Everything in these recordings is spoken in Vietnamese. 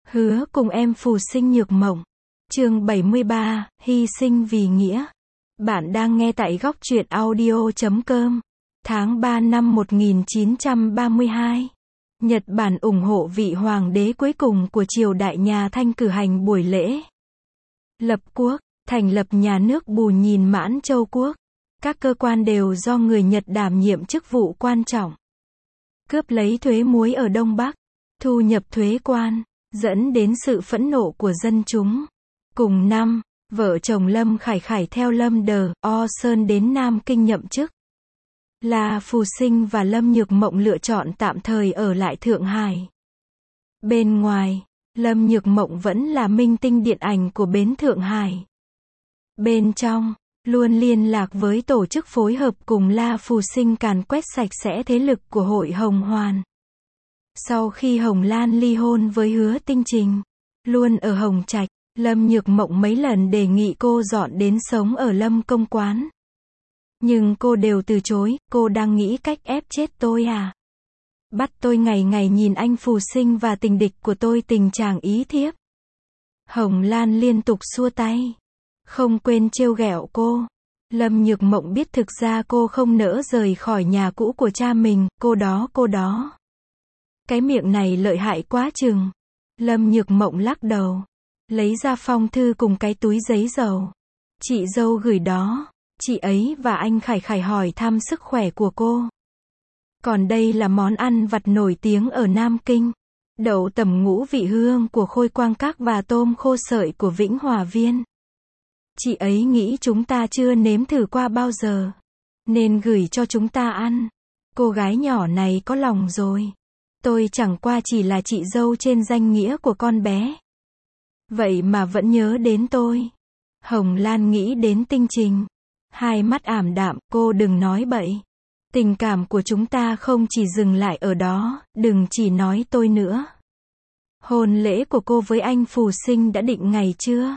Hứa cùng em phù sinh nhược mộng. Chương 73, hy sinh vì nghĩa. Bạn đang nghe tại góc truyện audio.com. Tháng 3 năm 1932. Nhật Bản ủng hộ vị hoàng đế cuối cùng của triều đại nhà Thanh cử hành buổi lễ lập quốc, thành lập nhà nước Bù Nhìn Mãn Châu Quốc. Các cơ quan đều do người Nhật đảm nhiệm chức vụ quan trọng. Cướp lấy thuế muối ở Đông Bắc, thu nhập thuế quan, dẫn đến sự phẫn nộ của dân chúng. Cùng năm, vợ chồng Lâm Khải Khải theo Lâm Đờ, O Sơn đến Nam Kinh nhậm chức. La Phù Sinh và Lâm Nhược Mộng lựa chọn tạm thời ở lại Thượng Hải. Bên ngoài, Lâm Nhược Mộng vẫn là minh tinh điện ảnh của bến Thượng Hải. Bên trong, luôn liên lạc với tổ chức phối hợp cùng La Phù Sinh càn quét sạch sẽ thế lực của Hội Hồng Hoàn. Sau khi Hồng Lan ly hôn với Hứa Tinh Trình, luôn ở Hồng Trạch, Lâm Nhược Mộng mấy lần đề nghị cô dọn đến sống ở Lâm Công Quán. Nhưng cô đều từ chối, cô đang nghĩ cách ép chết tôi à? Bắt tôi ngày ngày nhìn anh Phù Sinh và tình địch của tôi tình trạng ý thiếp. Hồng Lan liên tục xua tay, không quên trêu ghẹo cô. Lâm Nhược Mộng biết thực ra cô không nỡ rời khỏi nhà cũ của cha mình, cô đó. Cái miệng này lợi hại quá chừng. Lâm Nhược Mộng lắc đầu, lấy ra phong thư cùng cái túi giấy dầu. Chị dâu gửi đó, chị ấy và anh Khải Khải hỏi thăm sức khỏe của cô. Còn đây là món ăn vặt nổi tiếng ở Nam Kinh. Đậu tẩm ngũ vị hương của Khôi Quang Các và tôm khô sợi của Vĩnh Hòa Viên. Chị ấy nghĩ chúng ta chưa nếm thử qua bao giờ, nên gửi cho chúng ta ăn. Cô gái nhỏ này có lòng rồi. Tôi chẳng qua chỉ là chị dâu trên danh nghĩa của con bé. Vậy mà vẫn nhớ đến tôi. Hồng Lan nghĩ đến Tinh Trình. Hai mắt ảm đạm, cô đừng nói bậy. Tình cảm của chúng ta không chỉ dừng lại ở đó, đừng chỉ nói tôi nữa. Hôn lễ của cô với anh Phù Sinh đã định ngày chưa?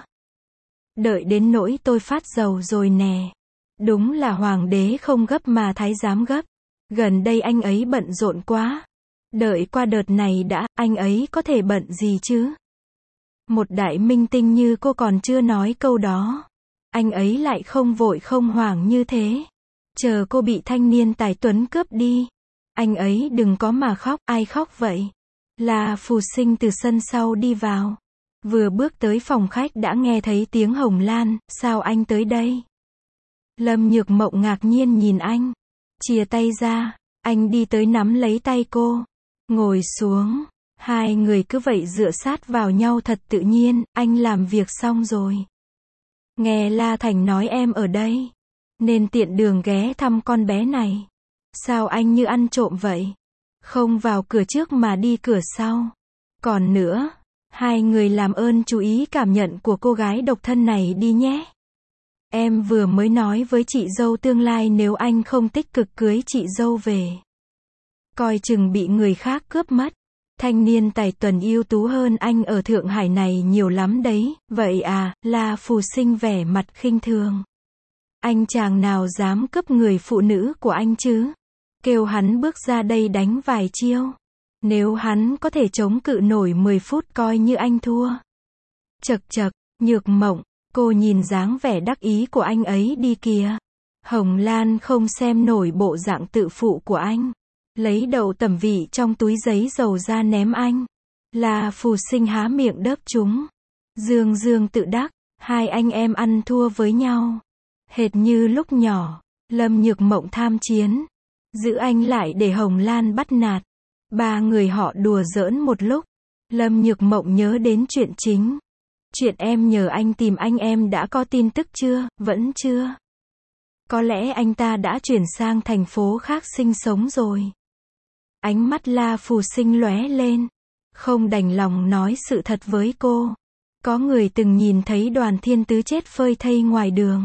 Đợi đến nỗi tôi phát dầu rồi nè. Đúng là hoàng đế không gấp mà thái giám gấp. Gần đây anh ấy bận rộn quá. Đợi qua đợt này đã, anh ấy có thể bận gì chứ? Một đại minh tinh như cô còn chưa nói câu đó. Anh ấy lại không vội không hoảng như thế. Chờ cô bị thanh niên tài tuấn cướp đi. Anh ấy đừng có mà khóc, ai khóc vậy? Là Phù Sinh từ sân sau đi vào. Vừa bước tới phòng khách đã nghe thấy tiếng Hồng Lan, sao anh tới đây? Lâm Nhược Mộng ngạc nhiên nhìn anh. Chìa tay ra, anh đi tới nắm lấy tay cô. Ngồi xuống, hai người cứ vậy dựa sát vào nhau thật tự nhiên, anh làm việc xong rồi. Nghe La Thành nói em ở đây, nên tiện đường ghé thăm con bé này. Sao anh như ăn trộm vậy? Không vào cửa trước mà đi cửa sau. Còn nữa, hai người làm ơn chú ý cảm nhận của cô gái độc thân này đi nhé. Em vừa mới nói với chị dâu tương lai nếu anh không tích cực cưới chị dâu về, coi chừng bị người khác cướp mất. Thanh niên tài tuần ưu tú hơn anh ở Thượng Hải này nhiều lắm đấy. Vậy à? La Phù Sinh vẻ mặt khinh thường. Anh chàng nào dám cướp người phụ nữ của anh chứ? Kêu hắn bước ra đây đánh vài chiêu. Nếu hắn có thể chống cự nổi 10 phút coi như anh thua. Chậc chậc, Nhược Mộng, cô nhìn dáng vẻ đắc ý của anh ấy đi kìa. Hồng Lan không xem nổi bộ dạng tự phụ của anh. Lấy đậu tẩm vị trong túi giấy dầu ra ném anh. La Phù Sinh há miệng đớp chúng. Dương dương tự đắc, hai anh em ăn thua với nhau. Hệt như lúc nhỏ, Lâm Nhược Mộng tham chiến. Giữ anh lại để Hồng Lan bắt nạt. Ba người họ đùa giỡn một lúc. Lâm Nhược Mộng nhớ đến chuyện chính. Chuyện em nhờ anh tìm anh em đã có tin tức chưa? Vẫn chưa. Có lẽ anh ta đã chuyển sang thành phố khác sinh sống rồi. Ánh mắt La Phù Sinh lóe lên. Không đành lòng nói sự thật với cô. Có người từng nhìn thấy Đoàn Thiên Tứ chết phơi thây ngoài đường.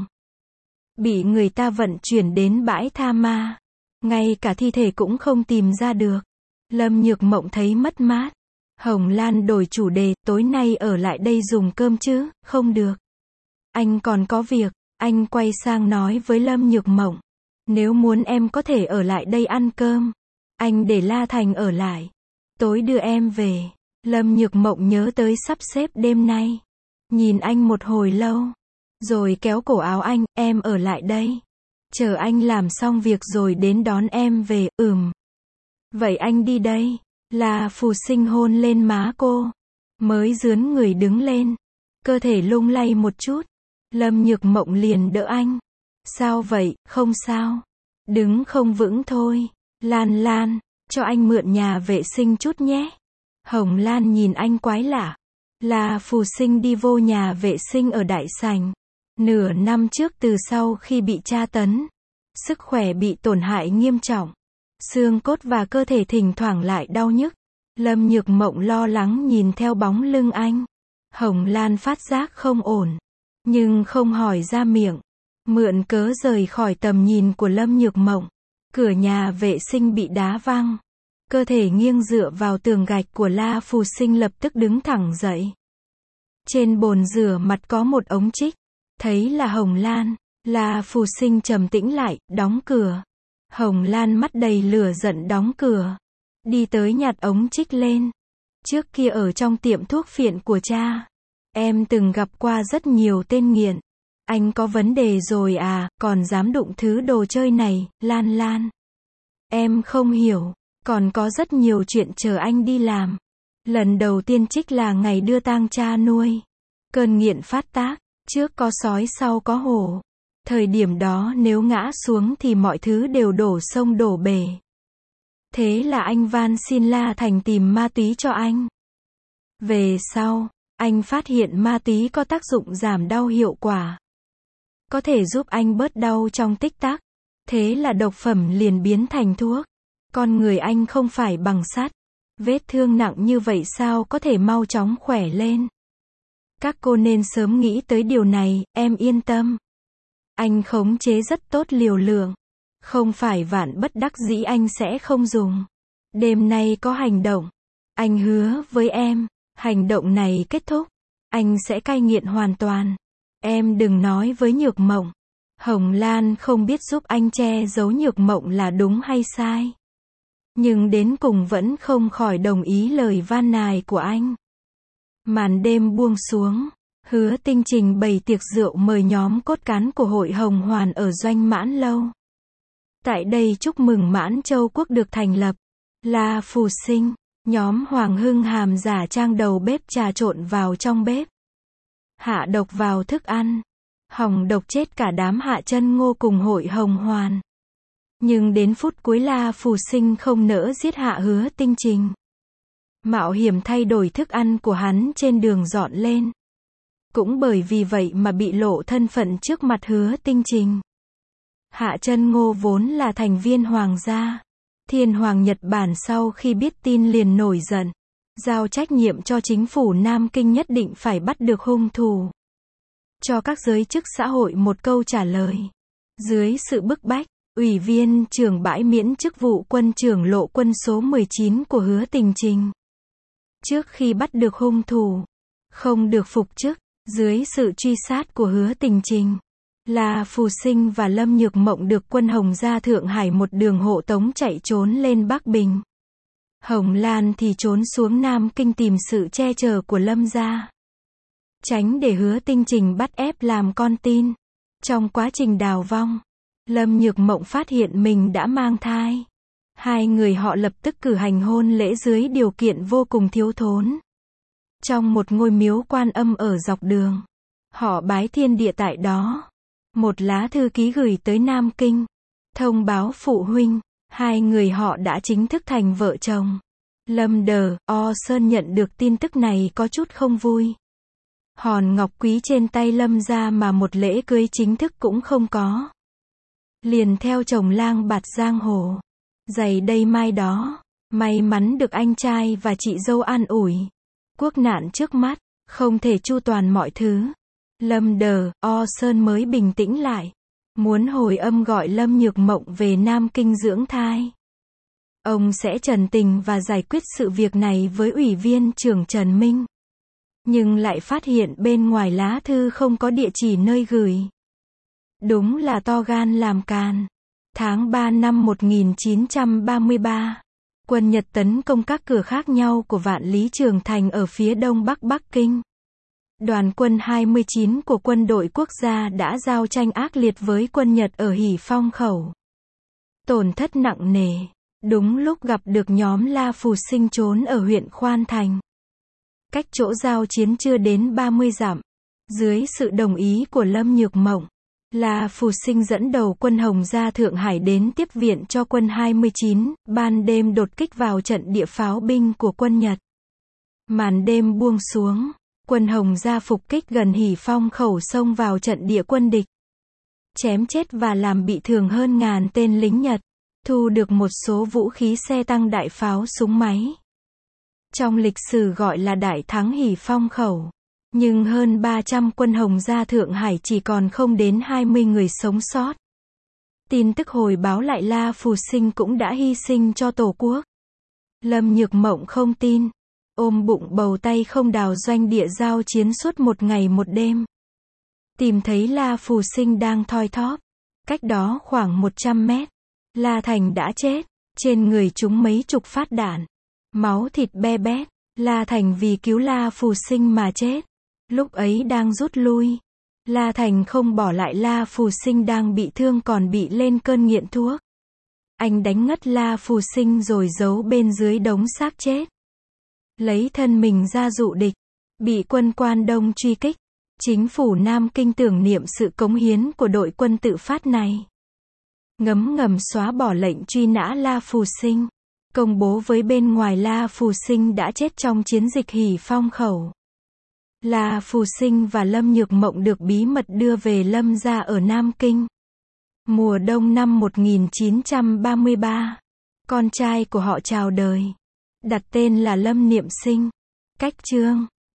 Bị người ta vận chuyển đến bãi tha ma. Ngay cả thi thể cũng không tìm ra được. Lâm Nhược Mộng thấy mất mát. Hồng Lan đổi chủ đề, tối nay ở lại đây dùng cơm chứ? Không được. Anh còn có việc. Anh quay sang nói với Lâm Nhược Mộng. Nếu muốn em có thể ở lại đây ăn cơm. Anh để La Thành ở lại. Tối đưa em về. Lâm Nhược Mộng nhớ tới sắp xếp đêm nay. Nhìn anh một hồi lâu. Rồi kéo cổ áo anh, em ở lại đây. Chờ anh làm xong việc rồi đến đón em về, Vậy anh đi đây. La Phù Sinh hôn lên má cô. Mới dướn người đứng lên. Cơ thể lung lay một chút. Lâm Nhược Mộng liền đỡ anh. Sao vậy, không sao. Đứng không vững thôi. Lan Lan, cho anh mượn nhà vệ sinh chút nhé. Hồng Lan nhìn anh quái lạ. La Phù Sinh đi vô nhà vệ sinh ở đại sảnh. Nửa năm trước từ sau khi bị tra tấn, sức khỏe bị tổn hại nghiêm trọng. Xương cốt và cơ thể thỉnh thoảng lại đau nhức. Lâm Nhược Mộng lo lắng nhìn theo bóng lưng anh. Hồng Lan phát giác không ổn, nhưng không hỏi ra miệng. Mượn cớ rời khỏi tầm nhìn của Lâm Nhược Mộng. Cửa nhà vệ sinh bị đá văng. Cơ thể nghiêng dựa vào tường gạch của La Phù Sinh lập tức đứng thẳng dậy. Trên bồn rửa mặt có một ống trích. Thấy là Hồng Lan, La Phù Sinh trầm tĩnh lại, đóng cửa. Hồng Lan mắt đầy lửa giận đóng cửa. Đi tới nhặt ống trích lên. Trước kia ở trong tiệm thuốc phiện của cha, em từng gặp qua rất nhiều tên nghiện. Anh có vấn đề rồi à, còn dám đụng thứ đồ chơi này, Lan Lan. Em không hiểu, còn có rất nhiều chuyện chờ anh đi làm. Lần đầu tiên trích là ngày đưa tang cha nuôi. Cơn nghiện phát tác, trước có sói sau có hổ. Thời điểm đó nếu ngã xuống thì mọi thứ đều đổ sông đổ bể. Thế là anh van xin La Thành tìm ma túy cho anh. Về sau, anh phát hiện ma túy có tác dụng giảm đau hiệu quả. Có thể giúp anh bớt đau trong tích tắc. Thế là độc phẩm liền biến thành thuốc. Con người anh không phải bằng sắt. Vết thương nặng như vậy sao có thể mau chóng khỏe lên. Các cô nên sớm nghĩ tới điều này, em yên tâm. Anh khống chế rất tốt liều lượng. Không phải vạn bất đắc dĩ anh sẽ không dùng. Đêm nay có hành động. Anh hứa với em, hành động này kết thúc, anh sẽ cai nghiện hoàn toàn. Em đừng nói với Nhược Mộng. Hồng Lan không biết giúp anh che giấu Nhược Mộng là đúng hay sai. Nhưng đến cùng vẫn không khỏi đồng ý lời van nài của anh. Màn đêm buông xuống. Hứa Tinh trình bày tiệc rượu mời nhóm cốt cán của hội Hồng Hoàn ở Doanh Mãn Lâu. Tại đây chúc mừng Mãn Châu Quốc được thành lập. La Phù Sinh, nhóm Hoàng Hưng Hàm giả trang đầu bếp trà trộn vào trong bếp. Hạ độc vào thức ăn. Hỏng độc chết cả đám Hạ Chân Ngô cùng hội Hồng Hoàn. Nhưng đến phút cuối La Phù Sinh không nỡ giết Hạ Hứa Tinh Trình. Mạo hiểm thay đổi thức ăn của hắn trên đường dọn lên. Cũng bởi vì vậy mà bị lộ thân phận trước mặt Hứa Tinh Trình. Hạ Chân Ngô vốn là thành viên hoàng gia. Thiên hoàng Nhật Bản sau khi biết tin liền nổi giận. Giao trách nhiệm cho chính phủ Nam Kinh nhất định phải bắt được hung thủ. Cho các giới chức xã hội một câu trả lời. Dưới sự bức bách, Ủy viên trưởng bãi miễn chức vụ quân trưởng lộ quân số 19 của Hứa Tinh Trình. Trước khi bắt được hung thủ, không được phục chức, dưới sự truy sát của Hứa Tinh Trình. La Phù Sinh và Lâm Nhược Mộng được quân Hồng gia Thượng Hải một đường hộ tống chạy trốn lên Bắc Bình. Hồng Lan thì trốn xuống Nam Kinh tìm sự che chở của Lâm gia. Tránh để Hứa Tinh Trình bắt ép làm con tin. Trong quá trình đào vong, Lâm Nhược Mộng phát hiện mình đã mang thai. Hai người họ lập tức cử hành hôn lễ dưới điều kiện vô cùng thiếu thốn. Trong một ngôi miếu Quan Âm ở dọc đường, họ bái thiên địa tại đó. Một lá thư ký gửi tới Nam Kinh, thông báo phụ huynh, hai người họ đã chính thức thành vợ chồng. Lâm Đờ, O Sơn nhận được tin tức này có chút không vui. Hòn ngọc quý trên tay Lâm gia mà một lễ cưới chính thức cũng không có. Liền theo chồng lang bạt giang hồ. Giày đây mai đó, may mắn được anh trai và chị dâu an ủi. Quốc nạn trước mắt, không thể chu toàn mọi thứ. Lâm Đờ, O Sơn mới bình tĩnh lại. Muốn hồi âm gọi Lâm Nhược Mộng về Nam Kinh dưỡng thai. Ông sẽ trần tình và giải quyết sự việc này với Ủy viên trưởng Trần Minh. Nhưng lại phát hiện bên ngoài lá thư không có địa chỉ nơi gửi. Đúng là to gan làm càn. Tháng 3 năm 1933. Quân Nhật tấn công các cửa khác nhau của Vạn Lý Trường Thành ở phía đông bắc Bắc Kinh. Đoàn quân 29 của quân đội quốc gia đã giao tranh ác liệt với quân Nhật ở Hỉ Phong Khẩu. Tổn thất nặng nề. Đúng lúc gặp được nhóm La Phù Sinh trốn ở huyện Khoan Thành. Cách chỗ giao chiến chưa đến 30 dặm. Dưới sự đồng ý của Lâm Nhược Mộng, La Phù Sinh dẫn đầu quân Hồng Gia Thượng Hải đến tiếp viện cho quân 29, ban đêm đột kích vào trận địa pháo binh của quân Nhật. Màn đêm buông xuống, quân Hồng Gia phục kích gần Hỉ Phong Khẩu xông vào trận địa quân địch. Chém chết và làm bị thương hơn ngàn tên lính Nhật, thu được một số vũ khí xe tăng đại pháo súng máy. Trong lịch sử gọi là đại thắng Hỉ Phong Khẩu. Nhưng hơn 300 quân Hồng Gia Thượng Hải chỉ còn không đến 20 người sống sót. Tin tức hồi báo lại La Phù Sinh cũng đã hy sinh cho Tổ quốc. Lâm Nhược Mộng không tin. Ôm bụng bầu tay không đào doanh địa giao chiến suốt một ngày một đêm. Tìm thấy La Phù Sinh đang thoi thóp. Cách đó khoảng 100 mét. La Thành đã chết. Trên người chúng mấy chục phát đạn. Máu thịt be bét. La Thành vì cứu La Phù Sinh mà chết. Lúc ấy đang rút lui. La Thành không bỏ lại La Phù Sinh đang bị thương còn bị lên cơn nghiện thuốc. Anh đánh ngất La Phù Sinh rồi giấu bên dưới đống xác chết. Lấy thân mình ra dụ địch. Bị quân Quan Đông truy kích. Chính phủ Nam Kinh tưởng niệm sự cống hiến của đội quân tự phát này. Ngấm ngầm xóa bỏ lệnh truy nã La Phù Sinh. Công bố với bên ngoài La Phù Sinh đã chết trong chiến dịch Hỉ Phong Khẩu. La Phù Sinh và Lâm Nhược Mộng được bí mật đưa về Lâm gia ở Nam Kinh. Mùa đông năm 1933, con trai của họ chào đời. Đặt tên là Lâm Niệm Sinh. Cách chương